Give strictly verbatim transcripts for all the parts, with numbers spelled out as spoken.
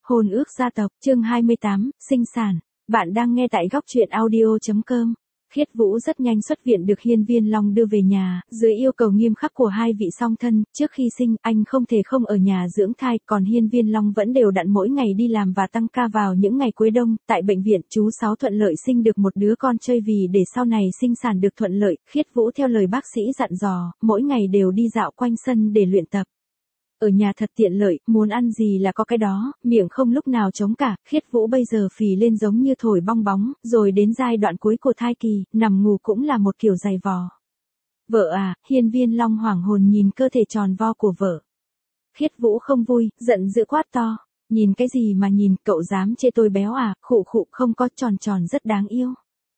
Hôn ước gia tộc, chương hai mươi tám, sinh sản. Bạn đang nghe tại góc truyện audio chấm com. Khiết Vũ rất nhanh xuất viện được Hiên Viên Long đưa về nhà, dưới yêu cầu nghiêm khắc của hai vị song thân, trước khi sinh, anh không thể không ở nhà dưỡng thai, còn Hiên Viên Long vẫn đều đặn mỗi ngày đi làm và tăng ca vào những ngày cuối đông. Tại bệnh viện, chú Sáu thuận lợi sinh được một đứa con trai, vì để sau này sinh sản được thuận lợi, Khiết Vũ theo lời bác sĩ dặn dò, mỗi ngày đều đi dạo quanh sân để luyện tập. Ở nhà thật tiện lợi, muốn ăn gì là có cái đó, miệng không lúc nào trống cả. Khiết Vũ bây giờ phì lên giống như thổi bong bóng, rồi đến giai đoạn cuối của thai kỳ, nằm ngủ cũng là một kiểu dày vò. Vợ à, Hiên Viên Long hoảng hồn nhìn cơ thể tròn vo của vợ. Khiết Vũ không vui, giận dữ quát to. Nhìn cái gì mà nhìn, cậu dám chê tôi béo à, khụ khụ, không có, tròn tròn rất đáng yêu.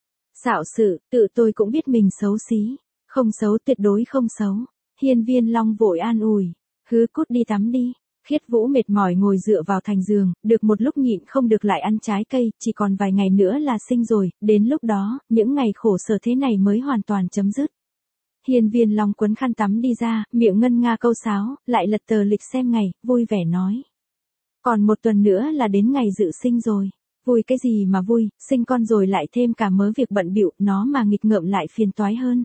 Xạo sự, tự tôi cũng biết mình xấu xí. Không xấu, tuyệt đối không xấu. Hiên Viên Long vội an ủi. Hứ, cút đi tắm đi. Khiết Vũ mệt mỏi ngồi dựa vào thành giường, được một lúc nhịn không được lại ăn trái cây, chỉ còn vài ngày nữa là sinh rồi, đến lúc đó, những ngày khổ sở thế này mới hoàn toàn chấm dứt. Hiên Viên Long quấn khăn tắm đi ra, miệng ngân nga câu sáo, lại lật tờ lịch xem ngày, vui vẻ nói. Còn một tuần nữa là đến ngày dự sinh rồi. Vui cái gì mà vui, sinh con rồi lại thêm cả mớ việc bận bịu, nó mà nghịch ngợm lại phiền toái hơn.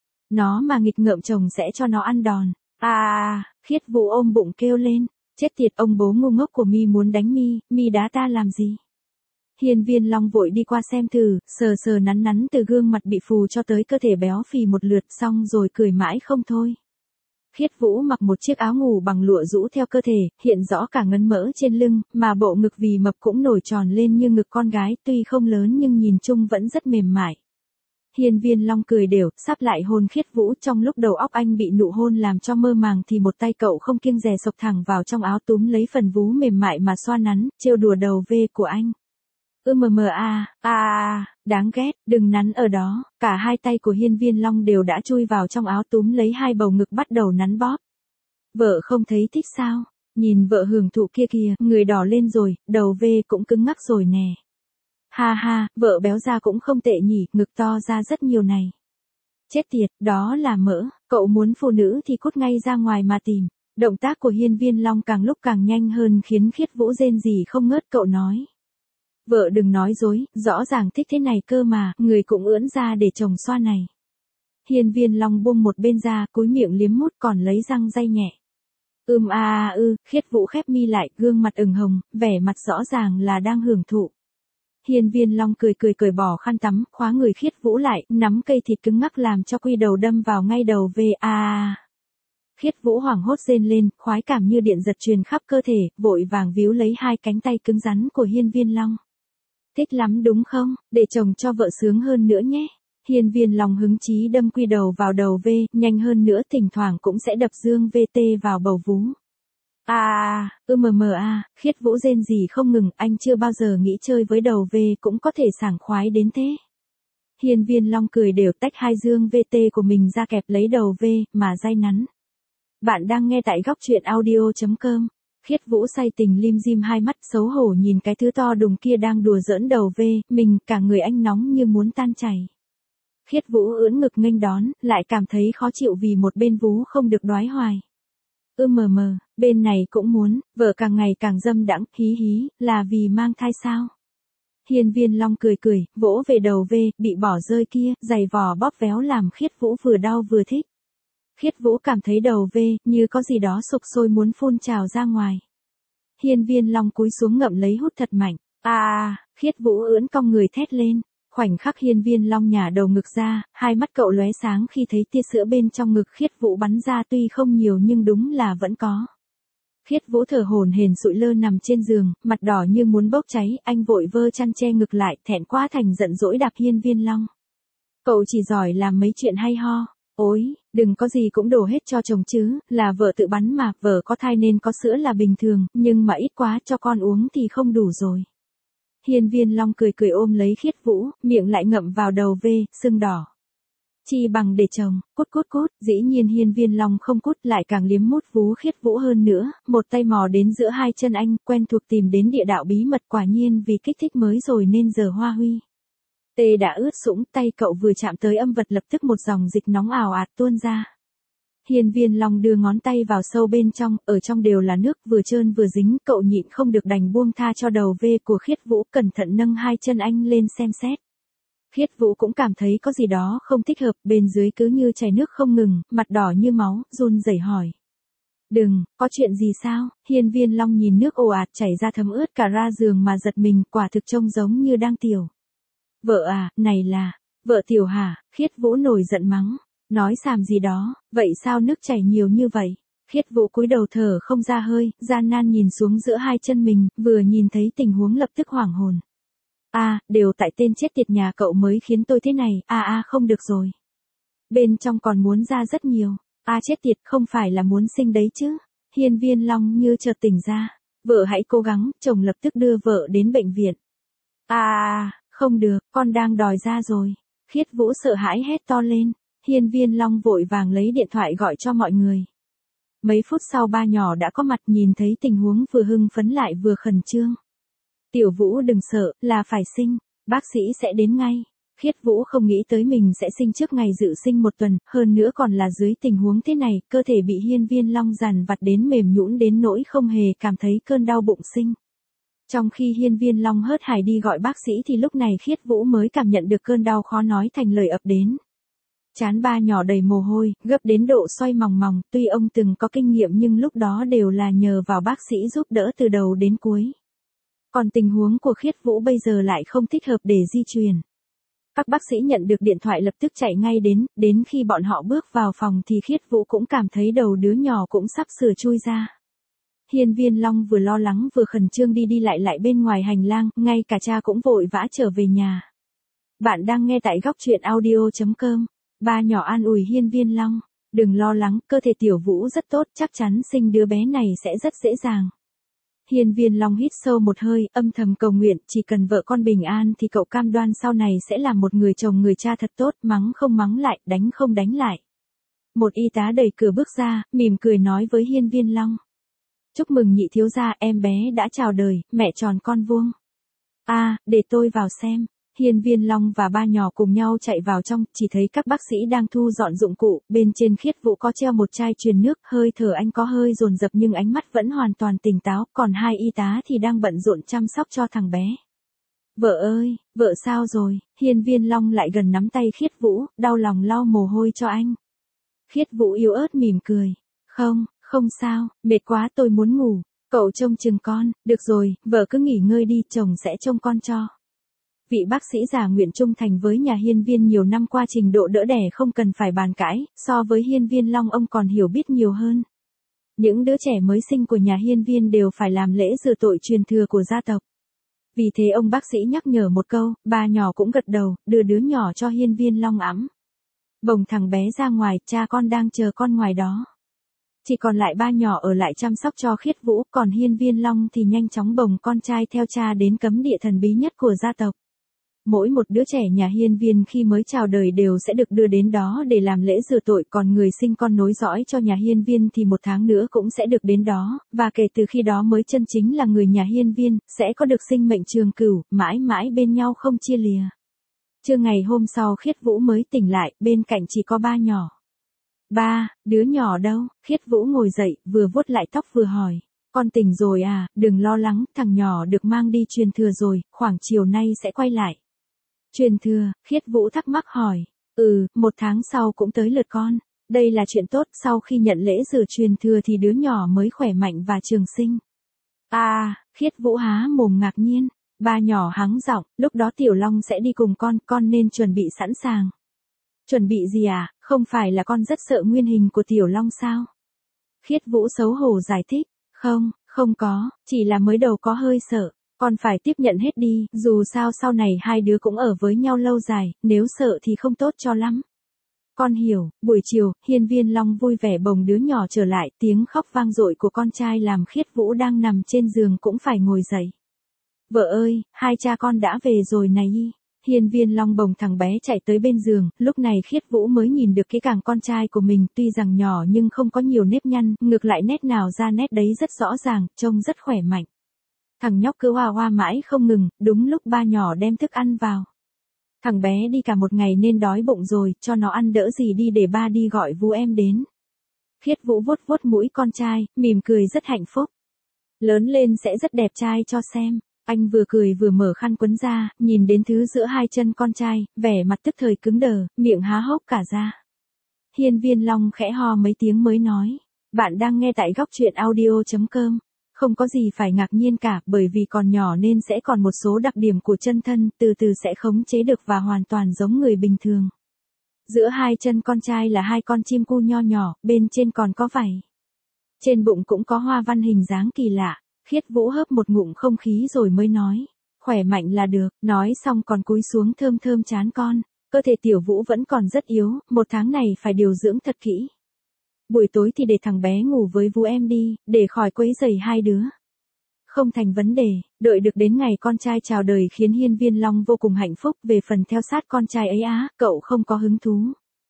Nó mà nghịch ngợm chồng sẽ cho nó ăn đòn. À, Khiết Vũ ôm bụng kêu lên, chết tiệt, ông bố ngu ngốc của mi muốn đánh mi, mi đá ta làm gì? Hiên Viên Long vội đi qua xem thử, sờ sờ nắn nắn từ gương mặt bị phù cho tới cơ thể béo phì một lượt, xong rồi cười mãi không thôi. Khiết Vũ mặc một chiếc áo ngủ bằng lụa rũ theo cơ thể, hiện rõ cả ngấn mỡ trên lưng, mà bộ ngực vì mập cũng nổi tròn lên như ngực con gái, tuy không lớn nhưng nhìn chung vẫn rất mềm mại. Hiên Viên Long cười đều, sắp lại hôn Khiết Vũ, trong lúc đầu óc anh bị nụ hôn làm cho mơ màng thì một tay cậu không kiêng dè xộc thẳng vào trong áo túm lấy phần vú mềm mại mà xoa nắn, trêu đùa đầu vê của anh. Ư mờ mờ a, a, đáng ghét, đừng nắn ở đó. Cả hai tay của Hiên Viên Long đều đã chui vào trong áo túm lấy hai bầu ngực bắt đầu nắn bóp. Vợ không thấy thích sao? Nhìn vợ hưởng thụ kia kìa, người đỏ lên rồi, đầu vê cũng cứng ngắc rồi nè. Ha ha, vợ béo ra cũng không tệ nhỉ, ngực to ra rất nhiều này. Chết tiệt, đó là mỡ, cậu muốn phụ nữ thì cút ngay ra ngoài mà tìm. Động tác của Hiên Viên Long càng lúc càng nhanh hơn khiến Khiết Vũ rên rỉ không ngớt, cậu nói. Vợ đừng nói dối, rõ ràng thích thế này cơ mà, người cũng ưỡn ra để chồng xoa này. Hiên Viên Long buông một bên ra, cúi miệng liếm mút còn lấy răng day nhẹ. Ưm a a ư, Khiết Vũ khép mi lại, gương mặt ửng hồng, vẻ mặt rõ ràng là đang hưởng thụ. Hiên Viên Long cười cười cởi bỏ khăn tắm, khóa người Khiết Vũ lại, nắm cây thịt cứng ngắc làm cho quy đầu đâm vào ngay đầu về a a. Khiết Vũ hoảng hốt rên lên, khoái cảm như điện giật truyền khắp cơ thể, vội vàng víu lấy hai cánh tay cứng rắn của Hiên Viên Long. Thích lắm đúng không, để chồng cho vợ sướng hơn nữa nhé. Hiên Viên Long hứng chí đâm quy đầu vào đầu V, nhanh hơn nữa thỉnh thoảng cũng sẽ đập dương vê tê vào bầu vú. À, ư mờ mờ a, Khiết Vũ rên gì không ngừng, anh chưa bao giờ nghĩ chơi với đầu V cũng có thể sảng khoái đến thế. Hiên Viên Long cười đều tách hai dương vê tê của mình ra kẹp lấy đầu V, mà day nắn. Bạn đang nghe tại góc truyện audio chấm com. Khiết Vũ say tình lim dim hai mắt, xấu hổ nhìn cái thứ to đùng kia đang đùa giỡn đầu V, mình, cả người anh nóng như muốn tan chảy. Khiết Vũ ưỡn ngực nghênh đón, lại cảm thấy khó chịu vì một bên vú không được đoái hoài. Ư mờ mờ, bên này cũng muốn, vợ càng ngày càng dâm đãng, hí hí, là vì mang thai sao? Hiên Viên Long cười cười, vỗ về đầu V, bị bỏ rơi kia, giày vò bóp véo làm Khiết Vũ vừa đau vừa thích. Khiết Vũ cảm thấy đầu V, như có gì đó sục sôi muốn phun trào ra ngoài. Hiên Viên Long cúi xuống ngậm lấy hút thật mạnh. À, Khiết Vũ ưỡn cong người thét lên. Khoảnh khắc Hiên Viên Long nhả đầu ngực ra, hai mắt cậu lóe sáng khi thấy tia sữa bên trong ngực Khiết Vũ bắn ra, tuy không nhiều nhưng đúng là vẫn có. Khiết Vũ thở hổn hển sụi lơ nằm trên giường, mặt đỏ như muốn bốc cháy, anh vội vơ chăn che ngực lại, thẹn quá thành giận dỗi đạp Hiên Viên Long. Cậu chỉ giỏi làm mấy chuyện hay ho. Ôi, đừng có gì cũng đổ hết cho chồng chứ, là vợ tự bắn mà, vợ có thai nên có sữa là bình thường, nhưng mà ít quá cho con uống thì không đủ rồi. Hiên Viên Long cười cười ôm lấy Khiết Vũ, miệng lại ngậm vào đầu V, sưng đỏ. Chi bằng để chồng, cút cút cút, dĩ nhiên Hiên Viên Long không cút, lại càng liếm mút vú Khiết Vũ hơn nữa, một tay mò đến giữa hai chân anh, quen thuộc tìm đến địa đạo bí mật, quả nhiên vì kích thích mới rồi nên giờ hoa huy. Tê đã ướt sũng, tay cậu vừa chạm tới âm vật lập tức một dòng dịch nóng ào ạt tuôn ra. Hiên Viên Long đưa ngón tay vào sâu bên trong, ở trong đều là nước, vừa trơn vừa dính, cậu nhịn không được đành buông tha cho đầu vê của Khiết Vũ, cẩn thận nâng hai chân anh lên xem xét. Khiết Vũ cũng cảm thấy có gì đó không thích hợp, bên dưới cứ như chảy nước không ngừng, mặt đỏ như máu, run rẩy hỏi. Đừng, có chuyện gì sao? Hiên Viên Long nhìn nước ồ ạt chảy ra thấm ướt cả ra giường mà giật mình, quả thực trông giống như đang tiểu. Vợ à, này là, vợ tiểu hả? Khiết Vũ nổi giận mắng. Nói xàm gì đó, vậy sao nước chảy nhiều như vậy? Khiết Vũ cúi đầu thở không ra hơi, gian nan nhìn xuống giữa hai chân mình, vừa nhìn thấy tình huống lập tức hoảng hồn. A, à, đều tại tên chết tiệt nhà cậu mới khiến tôi thế này, a à, a à, không được rồi. Bên trong còn muốn ra rất nhiều, a à, chết tiệt không phải là muốn sinh đấy chứ. Hiên Viên Long như chợt tỉnh ra, vợ hãy cố gắng, chồng lập tức đưa vợ đến bệnh viện. A à, không được, con đang đòi ra rồi. Khiết Vũ sợ hãi hét to lên. Hiên Viên Long vội vàng lấy điện thoại gọi cho mọi người. Mấy phút sau ba nhỏ đã có mặt, nhìn thấy tình huống vừa hưng phấn lại vừa khẩn trương. Tiểu Vũ đừng sợ, là phải sinh, bác sĩ sẽ đến ngay. Khiết Vũ không nghĩ tới mình sẽ sinh trước ngày dự sinh một tuần, hơn nữa còn là dưới tình huống thế này, cơ thể bị Hiên Viên Long dằn vặt đến mềm nhũn đến nỗi không hề cảm thấy cơn đau bụng sinh. Trong khi Hiên Viên Long hớt hải đi gọi bác sĩ thì lúc này Khiết Vũ mới cảm nhận được cơn đau khó nói thành lời ập đến. Chán ba nhỏ đầy mồ hôi, gấp đến độ xoay mòng mòng, tuy ông từng có kinh nghiệm nhưng lúc đó đều là nhờ vào bác sĩ giúp đỡ từ đầu đến cuối. Còn tình huống của Khiết Vũ bây giờ lại không thích hợp để di truyền. Các bác sĩ nhận được điện thoại lập tức chạy ngay đến, đến khi bọn họ bước vào phòng thì Khiết Vũ cũng cảm thấy đầu đứa nhỏ cũng sắp sửa chui ra. Hiên Viên Long vừa lo lắng vừa khẩn trương đi đi lại lại bên ngoài hành lang, ngay cả cha cũng vội vã trở về nhà. Bạn đang nghe tại góc truyện audio chấm com. Ba nhỏ an ủi Hiên Viên Long, đừng lo lắng, cơ thể Tiểu Vũ rất tốt, chắc chắn sinh đứa bé này sẽ rất dễ dàng. Hiên Viên Long hít sâu một hơi, âm thầm cầu nguyện, chỉ cần vợ con bình an thì cậu cam đoan sau này sẽ là một người chồng người cha thật tốt, mắng không mắng lại, đánh không đánh lại. Một y tá đẩy cửa bước ra, mỉm cười nói với Hiên Viên Long. Chúc mừng nhị thiếu gia, em bé đã chào đời, mẹ tròn con vuông. A, à, để tôi vào xem. Hiên Viên Long và ba nhỏ cùng nhau chạy vào trong, chỉ thấy các bác sĩ đang thu dọn dụng cụ, bên trên Khiết Vũ có treo một chai truyền nước, hơi thở anh có hơi dồn dập nhưng ánh mắt vẫn hoàn toàn tỉnh táo, còn hai y tá thì đang bận rộn chăm sóc cho thằng bé. Vợ ơi, vợ sao rồi? Hiên Viên Long lại gần nắm tay Khiết Vũ, đau lòng lau mồ hôi cho anh. Khiết Vũ yếu ớt mỉm cười. Không, không sao, mệt quá tôi muốn ngủ, cậu trông chừng con, được rồi, vợ cứ nghỉ ngơi đi, chồng sẽ trông con cho. Vị bác sĩ già nguyện trung thành với nhà Hiên Viên nhiều năm qua trình độ đỡ đẻ không cần phải bàn cãi, so với Hiên Viên Long ông còn hiểu biết nhiều hơn. Những đứa trẻ mới sinh của nhà Hiên Viên đều phải làm lễ rửa tội truyền thừa của gia tộc. Vì thế ông bác sĩ nhắc nhở một câu, ba nhỏ cũng gật đầu, đưa đứa nhỏ cho Hiên Viên Long ẵm. Bồng thằng bé ra ngoài, cha con đang chờ con ngoài đó. Chỉ còn lại ba nhỏ ở lại chăm sóc cho Khiết Vũ, còn Hiên Viên Long thì nhanh chóng bồng con trai theo cha đến cấm địa thần bí nhất của gia tộc. Mỗi một đứa trẻ nhà Hiên Viên khi mới chào đời đều sẽ được đưa đến đó để làm lễ rửa tội, còn người sinh con nối dõi cho nhà Hiên Viên thì một tháng nữa cũng sẽ được đến đó, và kể từ khi đó mới chân chính là người nhà Hiên Viên, sẽ có được sinh mệnh trường cửu, mãi mãi bên nhau không chia lìa. Trưa ngày hôm sau Khiết Vũ mới tỉnh lại, bên cạnh chỉ có ba nhỏ. Ba, đứa nhỏ đâu? Khiết Vũ ngồi dậy, vừa vuốt lại tóc vừa hỏi. Con tỉnh rồi à, đừng lo lắng, thằng nhỏ được mang đi truyền thừa rồi, khoảng chiều nay sẽ quay lại. Truyền thừa, Khiết Vũ thắc mắc hỏi. Ừ, một tháng sau cũng tới lượt con. Đây là chuyện tốt, sau khi nhận lễ rửa truyền thừa thì đứa nhỏ mới khỏe mạnh và trường sinh. À, Khiết Vũ há mồm ngạc nhiên. Ba nhỏ hắng giọng, lúc đó Tiểu Long sẽ đi cùng con, con nên chuẩn bị sẵn sàng. Chuẩn bị gì à, không phải là con rất sợ nguyên hình của Tiểu Long sao? Khiết Vũ xấu hổ giải thích, không, không có, chỉ là mới đầu có hơi sợ. Con phải tiếp nhận hết đi, dù sao sau này hai đứa cũng ở với nhau lâu dài, nếu sợ thì không tốt cho lắm. Con hiểu. Buổi chiều, Hiên Viên Long vui vẻ bồng đứa nhỏ trở lại, tiếng khóc vang dội của con trai làm Khiết Vũ đang nằm trên giường cũng phải ngồi dậy. Vợ ơi, hai cha con đã về rồi này y. Hiên Viên Long bồng thằng bé chạy tới bên giường, lúc này Khiết Vũ mới nhìn được kỹ càng con trai của mình, tuy rằng nhỏ nhưng không có nhiều nếp nhăn, ngược lại nét nào ra nét đấy rất rõ ràng, trông rất khỏe mạnh. Thằng nhóc cứ hoa hoa mãi không ngừng, đúng lúc ba nhỏ đem thức ăn vào. Thằng bé đi cả một ngày nên đói bụng rồi, cho nó ăn đỡ gì đi để ba đi gọi vú em đến. Khiết Vũ vuốt vuốt mũi con trai, mỉm cười rất hạnh phúc. Lớn lên sẽ rất đẹp trai cho xem. Anh vừa cười vừa mở khăn quấn ra, nhìn đến thứ giữa hai chân con trai, vẻ mặt tức thời cứng đờ, miệng há hốc cả ra. Hiên Viên Long khẽ ho mấy tiếng mới nói. Bạn đang nghe tại góc truyện audio chấm com. Không có gì phải ngạc nhiên cả, bởi vì còn nhỏ nên sẽ còn một số đặc điểm của chân thân, từ từ sẽ khống chế được và hoàn toàn giống người bình thường. Giữa hai chân con trai là hai con chim cu nho nhỏ, bên trên còn có vảy. Trên bụng cũng có hoa văn hình dáng kỳ lạ. Khiết Vũ hớp một ngụm không khí rồi mới nói. Khỏe mạnh là được, nói xong còn cúi xuống thơm thơm trán con. Cơ thể Tiểu Vũ vẫn còn rất yếu, một tháng này phải điều dưỡng thật kỹ. Buổi tối thì để thằng bé ngủ với Vũ em đi, để khỏi quấy rầy hai đứa. Không thành vấn đề, đợi được đến ngày con trai chào đời khiến Hiên Viên Long vô cùng hạnh phúc, về phần theo sát con trai ấy á, cậu không có hứng thú.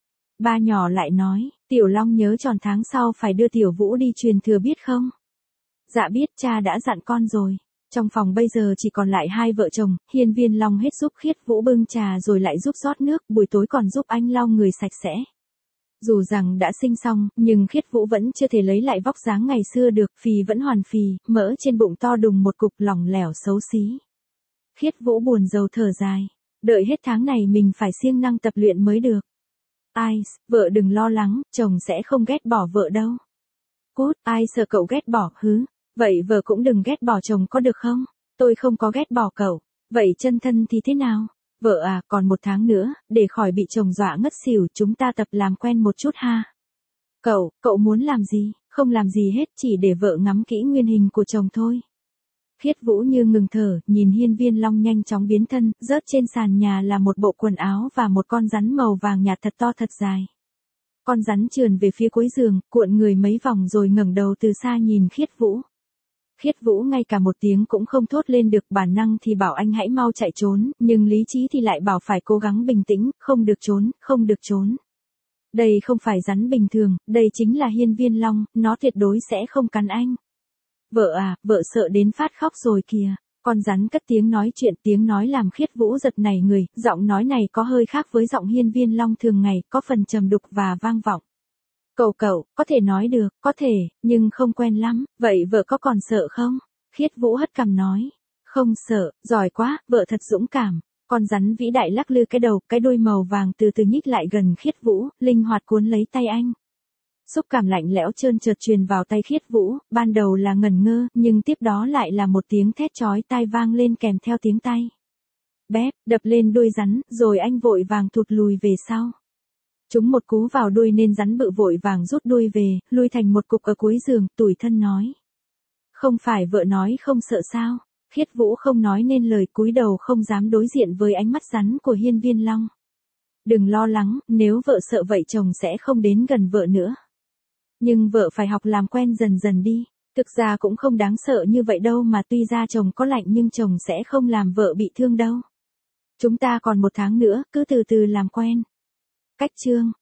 Ba nhỏ lại nói, Tiểu Long nhớ tròn tháng sau phải đưa Tiểu Vũ đi truyền thừa biết không? Dạ biết, cha đã dặn con rồi. Trong phòng bây giờ chỉ còn lại hai vợ chồng, Hiên Viên Long hết giúp Khiết Vũ bưng trà rồi lại giúp rót nước, buổi tối còn giúp anh lau người sạch sẽ. Dù rằng đã sinh xong, nhưng Khiết Vũ vẫn chưa thể lấy lại vóc dáng ngày xưa được, phì vẫn hoàn phì, mỡ trên bụng to đùng một cục lỏng lẻo xấu xí. Khiết Vũ buồn rầu thở dài, đợi hết tháng này mình phải siêng năng tập luyện mới được. Ai, vợ đừng lo lắng, chồng sẽ không ghét bỏ vợ đâu. Cút, ai sợ cậu ghét bỏ, hứ, vậy vợ cũng đừng ghét bỏ chồng có được không? Tôi không có ghét bỏ cậu, vậy chân thân thì thế nào? Vợ à, còn một tháng nữa, để khỏi bị chồng dọa ngất xỉu, chúng ta tập làm quen một chút ha. Cậu, cậu muốn làm gì? Không làm gì hết, chỉ để vợ ngắm kỹ nguyên hình của chồng thôi. Khiết Vũ như ngừng thở, nhìn Hiên Viên Long nhanh chóng biến thân, rớt trên sàn nhà là một bộ quần áo và một con rắn màu vàng nhạt thật to thật dài. Con rắn trườn về phía cuối giường, cuộn người mấy vòng rồi ngẩng đầu từ xa nhìn Khiết Vũ. Khiết Vũ ngay cả một tiếng cũng không thốt lên được, bản năng thì bảo anh hãy mau chạy trốn, nhưng lý trí thì lại bảo phải cố gắng bình tĩnh, không được trốn, không được trốn. Đây không phải rắn bình thường, đây chính là Hiên Viên Long, nó tuyệt đối sẽ không cắn anh. Vợ à, vợ sợ đến phát khóc rồi kìa. Con rắn cất tiếng nói chuyện, tiếng nói làm Khiết Vũ giật nảy người, giọng nói này có hơi khác với giọng Hiên Viên Long thường ngày, có phần trầm đục và vang vọng. Cậu cậu, có thể nói được, có thể, nhưng không quen lắm, vậy vợ có còn sợ không? Khiết Vũ hất cằm nói. Không sợ, giỏi quá, vợ thật dũng cảm. Con rắn vĩ đại lắc lư cái đầu, cái đuôi màu vàng từ từ nhích lại gần Khiết Vũ, linh hoạt cuốn lấy tay anh. Xúc cảm lạnh lẽo trơn trượt truyền vào tay Khiết Vũ, ban đầu là ngẩn ngơ, nhưng tiếp đó lại là một tiếng thét chói tai vang lên kèm theo tiếng tay. Bép, đập lên đuôi rắn, rồi anh vội vàng thụt lùi về sau. Trúng một cú vào đuôi nên rắn bự vội vàng rút đuôi về, lui thành một cục ở cuối giường, tủi thân nói. Không phải vợ nói không sợ sao? Khiết Vũ không nói nên lời, cúi đầu không dám đối diện với ánh mắt rắn của Hiên Viên Long. Đừng lo lắng, nếu vợ sợ vậy chồng sẽ không đến gần vợ nữa. Nhưng vợ phải học làm quen dần dần đi, thực ra cũng không đáng sợ như vậy đâu mà, tuy ra chồng có lạnh nhưng chồng sẽ không làm vợ bị thương đâu. Chúng ta còn một tháng nữa, cứ từ từ làm quen. Cách chương